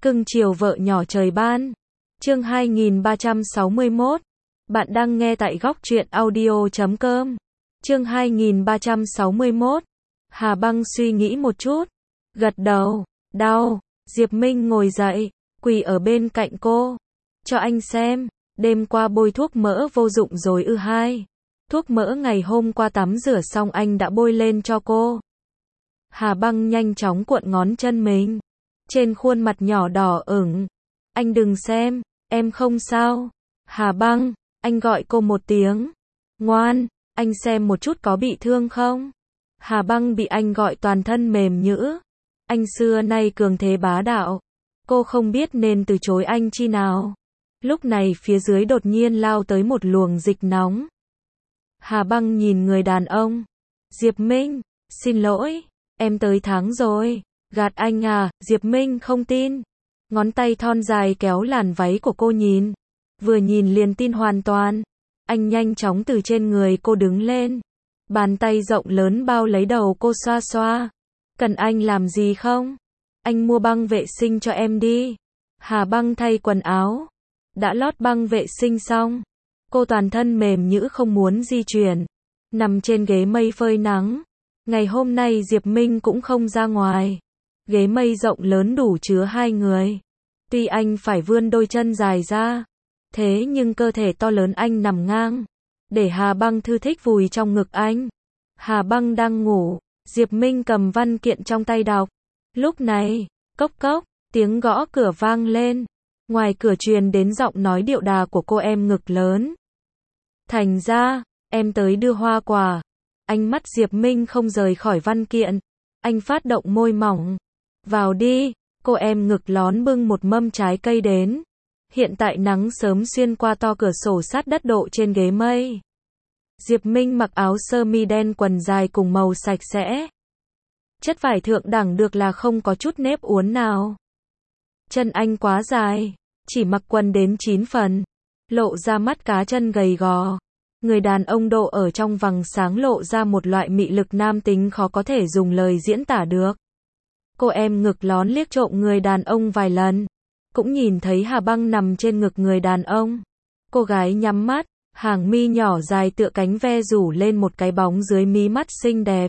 Cưng chiều vợ nhỏ trời ban. Chương 2361. Bạn đang nghe tại góc truyện audio.com. Chương 2361. Hà Băng suy nghĩ một chút, gật đầu. Đau. Diệp Minh ngồi dậy, quỳ ở bên cạnh cô. Cho anh xem, đêm qua bôi thuốc mỡ vô dụng rồi ư? Hai. Thuốc mỡ ngày hôm qua tắm rửa xong anh đã bôi lên cho cô. Hà Băng nhanh chóng cuộn ngón chân mình. Trên khuôn mặt nhỏ đỏ ửng. Anh đừng xem, em không sao. Hà Băng, anh gọi cô một tiếng. Ngoan, anh xem một chút có bị thương không? Hà Băng bị anh gọi toàn thân mềm nhũn. Anh xưa nay cường thế bá đạo. Cô không biết nên từ chối anh chi nào. Lúc này phía dưới đột nhiên lao tới một luồng dịch nóng. Hà Băng nhìn người đàn ông. Diệp Minh, xin lỗi, em tới tháng rồi. Gạt anh à? Diệp Minh không tin. Ngón tay thon dài kéo làn váy của cô nhìn. Vừa nhìn liền tin hoàn toàn. Anh nhanh chóng từ trên người cô đứng lên. Bàn tay rộng lớn bao lấy đầu cô xoa xoa. Cần anh làm gì không? Anh mua băng vệ sinh cho em đi. Hà Băng thay quần áo. Đã lót băng vệ sinh xong. Cô toàn thân mềm nhũn không muốn di chuyển. Nằm trên ghế mây phơi nắng. Ngày hôm nay Diệp Minh cũng không ra ngoài. Ghế mây rộng lớn đủ chứa hai người. Tuy anh phải vươn đôi chân dài ra, thế nhưng cơ thể to lớn anh nằm ngang, để Hà Băng thư thích vùi trong ngực anh. Hà Băng đang ngủ, Diệp Minh cầm văn kiện trong tay đọc. Lúc này, cốc cốc, tiếng gõ cửa vang lên. Ngoài cửa truyền đến giọng nói điệu đà của cô em ngực lớn. Thành ra, em tới đưa hoa quả. Ánh mắt Diệp Minh không rời khỏi văn kiện. Anh phát động môi mỏng. Vào đi. Cô em ngực lón bưng một mâm trái cây đến. Hiện tại nắng sớm xuyên qua to cửa sổ sát đất độ trên ghế mây. Diệp Minh mặc áo sơ mi đen quần dài cùng màu sạch sẽ. Chất vải thượng đẳng được là không có chút nếp uốn nào. Chân anh quá dài, chỉ mặc quần đến 9 phần, lộ ra mắt cá chân gầy gò. Người đàn ông độ ở trong vầng sáng lộ ra một loại mị lực nam tính khó có thể dùng lời diễn tả được. Cô em ngực lón liếc trộm người đàn ông vài lần, cũng nhìn thấy Hà Băng nằm trên ngực người đàn ông. Cô gái nhắm mắt, hàng mi nhỏ dài tựa cánh ve rủ lên một cái bóng dưới mí mắt xinh đẹp.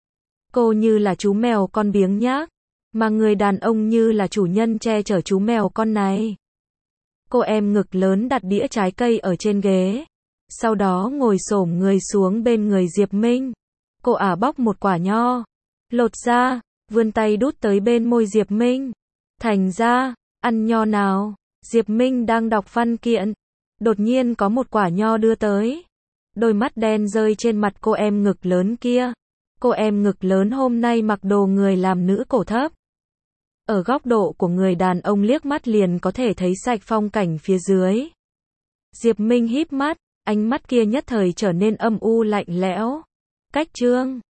Cô như là chú mèo con biếng nhác, mà người đàn ông như là chủ nhân che chở chú mèo con này. Cô em ngực lớn đặt đĩa trái cây ở trên ghế, sau đó ngồi xổm người xuống bên người Diệp Minh. Cô ả bóc một quả nho, lột ra, vươn tay đút tới bên môi Diệp Minh. Thành ra, ăn nho nào? Diệp Minh đang đọc văn kiện, đột nhiên có một quả nho đưa tới. Đôi mắt đen rơi trên mặt cô em ngực lớn kia. Cô em ngực lớn hôm nay mặc đồ người làm nữ cổ thấp. Ở góc độ của người đàn ông liếc mắt liền có thể thấy sạch phong cảnh phía dưới. Diệp Minh híp mắt, ánh mắt kia nhất thời trở nên âm u lạnh lẽo. Cách chương